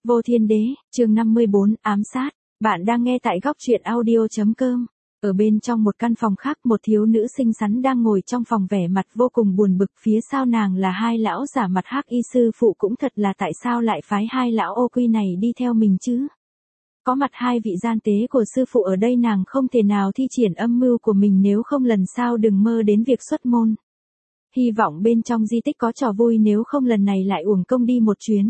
Vô Thiên Đế, chương 54, ám sát. Bạn đang nghe tại góc truyện audio.com. Ở bên trong một căn phòng khác, một thiếu nữ xinh xắn đang ngồi trong phòng vẻ mặt vô cùng buồn bực, phía sau nàng là hai lão giả mặt hắc y sư phụ, cũng thật là tại sao lại phái hai lão ô quy này đi theo mình chứ? Có mặt hai vị gian tế của sư phụ ở đây, nàng không thể nào thi triển âm mưu của mình, nếu không lần sau đừng mơ đến việc xuất môn. Hy vọng bên trong di tích có trò vui, nếu không lần này lại uổng công đi một chuyến.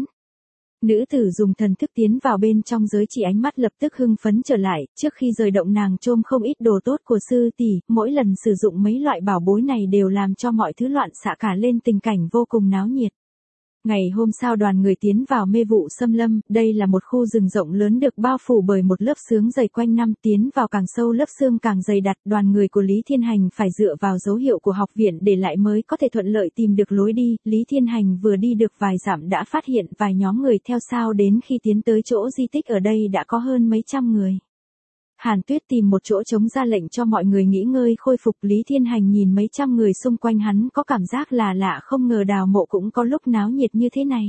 Nữ tử dùng thần thức tiến vào bên trong giới chỉ, ánh mắt lập tức hưng phấn trở lại, trước khi rời động nàng chôm không ít đồ tốt của sư tỷ, mỗi lần sử dụng mấy loại bảo bối này đều làm cho mọi thứ loạn xạ cả lên, tình cảnh vô cùng náo nhiệt. Ngày hôm sau đoàn người tiến vào mê vụ xâm lâm, đây là một khu rừng rộng lớn được bao phủ bởi một lớp sương dày quanh năm, tiến vào càng sâu lớp sương càng dày đặc, đoàn người của Lý Thiên Hành phải dựa vào dấu hiệu của học viện để lại mới có thể thuận lợi tìm được lối đi. Lý Thiên Hành vừa đi được vài dặm đã phát hiện vài nhóm người theo sau, đến khi tiến tới chỗ di tích ở đây đã có hơn mấy trăm người. Hàn Tuyết tìm một chỗ trống ra lệnh cho mọi người nghỉ ngơi khôi phục. Lý Thiên Hành nhìn mấy trăm người xung quanh, hắn có cảm giác là lạ, không ngờ đào mộ cũng có lúc náo nhiệt như thế này.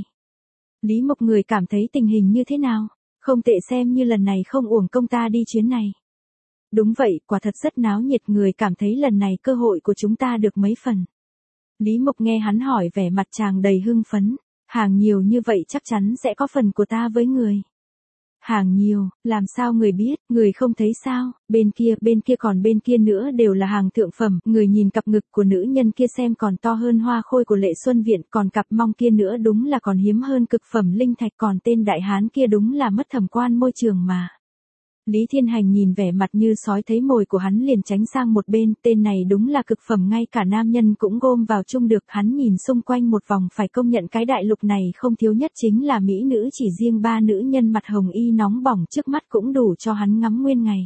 Lý Mộc người cảm thấy tình hình như thế nào? Không tệ, xem như lần này không uổng công ta đi chuyến này. Đúng vậy, quả thật rất náo nhiệt, người cảm thấy lần này cơ hội của chúng ta được mấy phần. Lý Mộc nghe hắn hỏi, vẻ mặt chàng đầy hưng phấn. Hàng nhiều như vậy chắc chắn sẽ có phần của ta với người. Hàng nhiều, làm sao người biết, người không thấy sao? Bên kia còn bên kia nữa đều là hàng thượng phẩm. Người nhìn cặp ngực của nữ nhân kia xem, còn to hơn hoa khôi của Lệ Xuân Viện, còn cặp mông kia nữa đúng là còn hiếm hơn cực phẩm linh thạch, còn tên đại hán kia đúng là mất thẩm quan môi trường mà. Lý Thiên Hành nhìn vẻ mặt như sói thấy mồi của hắn liền tránh sang một bên, tên này đúng là cực phẩm, ngay cả nam nhân cũng gom vào chung được. Hắn nhìn xung quanh một vòng, phải công nhận cái đại lục này không thiếu nhất chính là mỹ nữ, chỉ riêng ba nữ nhân mặt hồng y nóng bỏng trước mắt cũng đủ cho hắn ngắm nguyên ngày.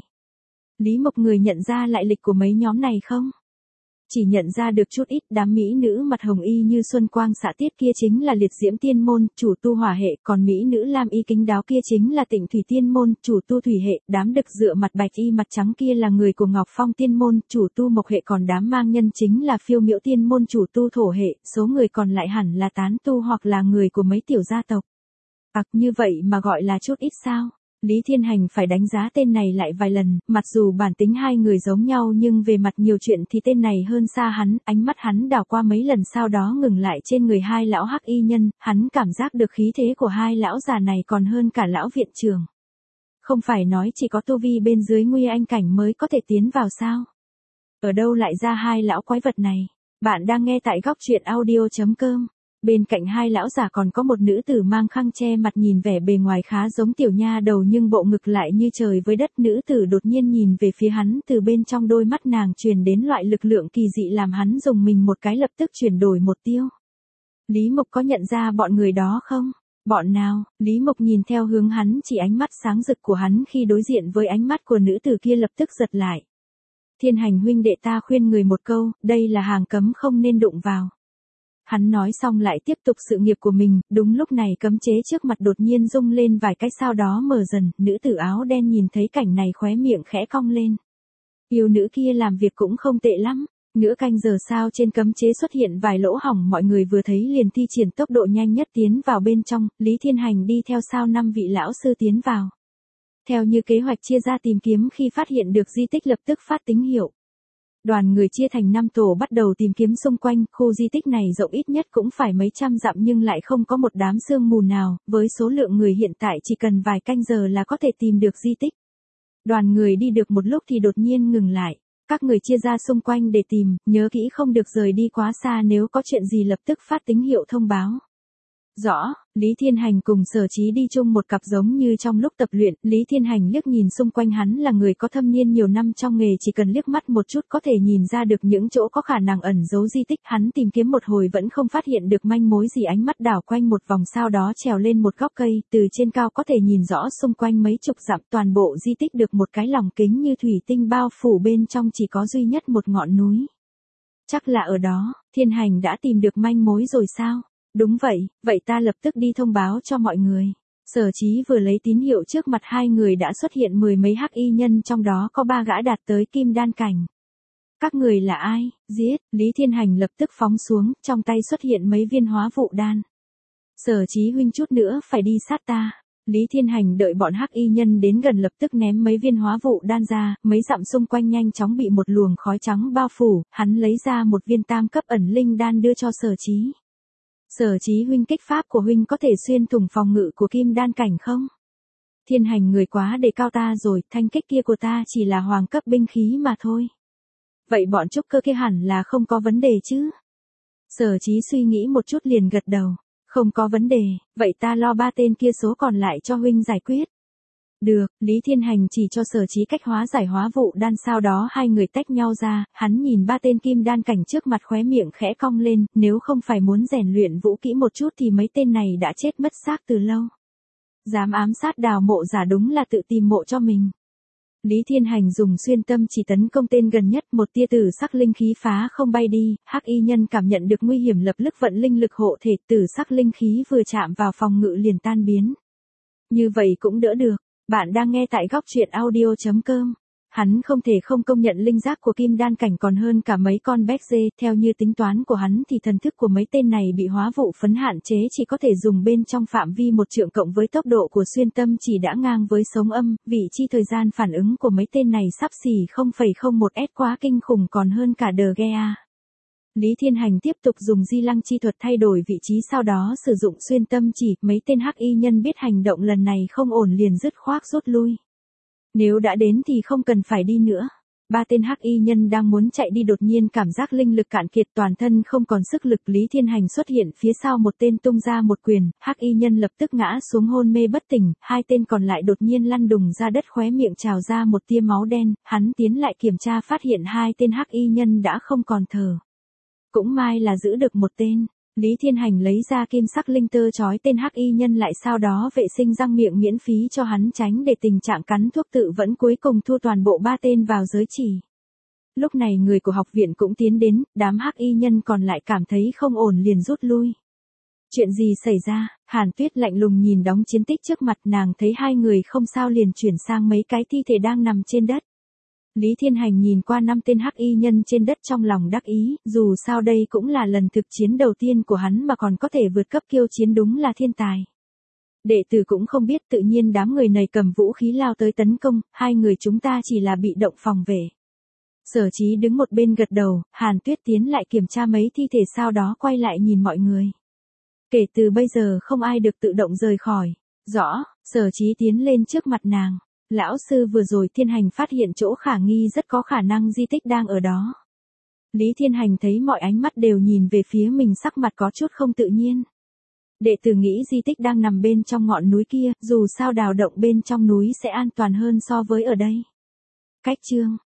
Lý Mộc người nhận ra lại lịch của mấy nhóm này không? Chỉ nhận ra được chút ít, đám mỹ nữ mặt hồng y như xuân quang xạ tiết kia chính là liệt diễm tiên môn, chủ tu hỏa hệ, còn mỹ nữ lam y kính đáo kia chính là tịnh thủy tiên môn, chủ tu thủy hệ, đám đực dựa mặt bạch y mặt trắng kia là người của ngọc phong tiên môn, chủ tu mộc hệ, còn đám mang nhân chính là phiêu miễu tiên môn, chủ tu thổ hệ, số người còn lại hẳn là tán tu hoặc là người của mấy tiểu gia tộc. Như vậy mà gọi là chút ít sao? Lý Thiên Hành phải đánh giá tên này lại vài lần, mặc dù bản tính hai người giống nhau nhưng về mặt nhiều chuyện thì tên này hơn xa hắn. Ánh mắt hắn đảo qua mấy lần sau đó ngừng lại trên người hai lão hắc y nhân, hắn cảm giác được khí thế của hai lão già này còn hơn cả lão viện trưởng. Không phải nói chỉ có tu vi bên dưới nguy anh cảnh mới có thể tiến vào sao? Ở đâu lại ra hai lão quái vật này? Bạn đang nghe tại góc truyện audio.com. Bên cạnh hai lão già còn có một nữ tử mang khăn che mặt, nhìn vẻ bề ngoài khá giống tiểu nha đầu nhưng bộ ngực lại như trời với đất. Nữ tử đột nhiên nhìn về phía hắn, từ bên trong đôi mắt nàng truyền đến loại lực lượng kỳ dị làm hắn dùng mình một cái, lập tức chuyển đổi một tiêu. Lý Mộc có nhận ra bọn người đó không? Bọn nào? Lý Mộc nhìn theo hướng hắn chỉ, ánh mắt sáng rực của hắn khi đối diện với ánh mắt của nữ tử kia lập tức giật lại. Thiên Hành huynh đệ, ta khuyên người một câu, đây là hàng cấm không nên đụng vào. Hắn nói xong lại tiếp tục sự nghiệp của mình. Đúng lúc này cấm chế trước mặt đột nhiên rung lên vài cái, sau đó mở dần. Nữ tử áo đen nhìn thấy cảnh này khóe miệng khẽ cong lên. Yêu nữ kia làm việc cũng không tệ lắm. Nửa canh giờ sau trên cấm chế xuất hiện vài lỗ hổng, mọi người vừa thấy liền thi triển tốc độ nhanh nhất tiến vào bên trong. Lý Thiên Hành đi theo sau 5 vị lão sư tiến vào. Theo như kế hoạch chia ra tìm kiếm, khi phát hiện được di tích lập tức phát tín hiệu. Đoàn người chia thành 5 tổ bắt đầu tìm kiếm xung quanh. Khu di tích này rộng ít nhất cũng phải mấy trăm dặm nhưng lại không có một đám sương mù nào, với số lượng người hiện tại chỉ cần vài canh giờ là có thể tìm được di tích. Đoàn người đi được một lúc thì đột nhiên ngừng lại. Các người chia ra xung quanh để tìm, nhớ kỹ không được rời đi quá xa, nếu có chuyện gì lập tức phát tín hiệu thông báo. Rõ. Lý Thiên Hành cùng Sở Chí đi chung một cặp giống như trong lúc tập luyện. Lý Thiên Hành liếc nhìn xung quanh, hắn là người có thâm niên nhiều năm trong nghề, chỉ cần liếc mắt một chút có thể nhìn ra được những chỗ có khả năng ẩn giấu di tích. Hắn tìm kiếm một hồi vẫn không phát hiện được manh mối gì, ánh mắt đảo quanh một vòng sau đó trèo lên một góc cây, từ trên cao có thể nhìn rõ xung quanh mấy chục dặm. Toàn bộ di tích được một cái lồng kính như thủy tinh bao phủ, bên trong chỉ có duy nhất một ngọn núi. Chắc là ở đó, Thiên Hành đã tìm được manh mối rồi sao? Đúng vậy, vậy ta lập tức đi thông báo cho mọi người. Sở Chí vừa lấy tín hiệu, trước mặt hai người đã xuất hiện 10 mấy hắc y nhân, trong đó có 3 gã đạt tới kim đan cảnh. Các người là ai? Giết! Lý Thiên Hành lập tức phóng xuống, trong tay xuất hiện mấy viên hóa vụ đan. Sở Chí huynh chút nữa phải đi sát ta. Lý Thiên Hành đợi bọn hắc y nhân đến gần lập tức ném mấy viên hóa vụ đan ra, mấy dặm xung quanh nhanh chóng bị một luồng khói trắng bao phủ, hắn lấy ra một viên tam cấp ẩn linh đan đưa cho Sở Chí. Sở Chí huynh, kích pháp của huynh có thể xuyên thủng phòng ngự của kim đan cảnh không? Thiên Hành, người quá đề cao ta rồi, thanh kích kia của ta chỉ là hoàng cấp binh khí mà thôi. Vậy bọn trúc cơ kia hẳn là không có vấn đề chứ? Sở Chí suy nghĩ một chút liền gật đầu. Không có vấn đề, vậy ta lo 3 tên kia số còn lại cho huynh giải quyết. Được, Lý Thiên Hành chỉ cho Sở Chí cách hóa giải hóa vụ đan, sau đó hai người tách nhau ra, hắn nhìn 3 tên kim đan cảnh trước mặt khóe miệng khẽ cong lên, nếu không phải muốn rèn luyện vũ kỹ một chút thì mấy tên này đã chết mất xác từ lâu. Dám ám sát Đào Mộ Giả đúng là tự tìm mộ cho mình. Lý Thiên Hành dùng xuyên tâm chỉ tấn công tên gần nhất, một tia tử sắc linh khí phá không bay đi, hắc y nhân cảm nhận được nguy hiểm lập tức vận linh lực hộ thể, tử sắc linh khí vừa chạm vào phòng ngự liền tan biến. Như vậy cũng đỡ được. Bạn đang nghe tại góc truyện audio.com. Hắn không thể không công nhận linh giác của kim đan cảnh còn hơn cả mấy con béc dê, theo như tính toán của hắn thì thần thức của mấy tên này bị hóa vụ phấn hạn chế chỉ có thể dùng bên trong phạm vi 1 trượng cộng với tốc độ của xuyên tâm chỉ đã ngang với sống âm, vị chi thời gian phản ứng của mấy tên này sắp xỉ 0,01s, quá kinh khủng, còn hơn cả The Gea. Lý Thiên Hành tiếp tục dùng di lăng chi thuật thay đổi vị trí, sau đó sử dụng xuyên tâm chỉ, mấy tên hắc y nhân biết hành động lần này không ổn liền dứt khoát rút lui. Nếu đã đến thì không cần phải đi nữa. 3 tên hắc y nhân đang muốn chạy đi đột nhiên cảm giác linh lực cạn kiệt, toàn thân không còn sức lực. Lý Thiên Hành xuất hiện phía sau một tên tung ra một quyền, hắc y nhân lập tức ngã xuống hôn mê bất tỉnh, 2 tên còn lại đột nhiên lăn đùng ra đất, khóe miệng trào ra một tia máu đen, hắn tiến lại kiểm tra phát hiện 2 tên hắc y nhân đã không còn thở. Cũng may là giữ được một tên. Lý Thiên Hành lấy ra kim sắc linh tơ trói tên hắc y nhân lại, sau đó vệ sinh răng miệng miễn phí cho hắn, tránh để tình trạng cắn thuốc tự vẫn, cuối cùng thu toàn bộ 3 tên vào giới chỉ. Lúc này người của học viện cũng tiến đến, đám hắc y nhân còn lại cảm thấy không ổn liền rút lui. Chuyện gì xảy ra? Hàn Tuyết lạnh lùng nhìn đống chiến tích trước mặt, nàng thấy 2 người không sao liền chuyển sang mấy cái thi thể đang nằm trên đất. Lý Thiên Hành nhìn qua 5 tên hắc y nhân trên đất trong lòng đắc ý, dù sao đây cũng là lần thực chiến đầu tiên của hắn mà còn có thể vượt cấp kiêu chiến, đúng là thiên tài. Đệ tử cũng không biết, tự nhiên đám người này cầm vũ khí lao tới tấn công, 2 người chúng ta chỉ là bị động phòng vệ. Sở Chí đứng một bên gật đầu, Hàn Tuyết tiến lại kiểm tra mấy thi thể, sau đó quay lại nhìn mọi người. Kể từ bây giờ không ai được tự động rời khỏi. Rõ, Sở Chí tiến lên trước mặt nàng. Lão sư, vừa rồi Thiên Hành phát hiện chỗ khả nghi, rất có khả năng di tích đang ở đó. Lý Thiên Hành thấy mọi ánh mắt đều nhìn về phía mình, sắc mặt có chút không tự nhiên. Đệ tử nghĩ di tích đang nằm bên trong ngọn núi kia, dù sao đào động bên trong núi sẽ an toàn hơn so với ở đây. Cách chương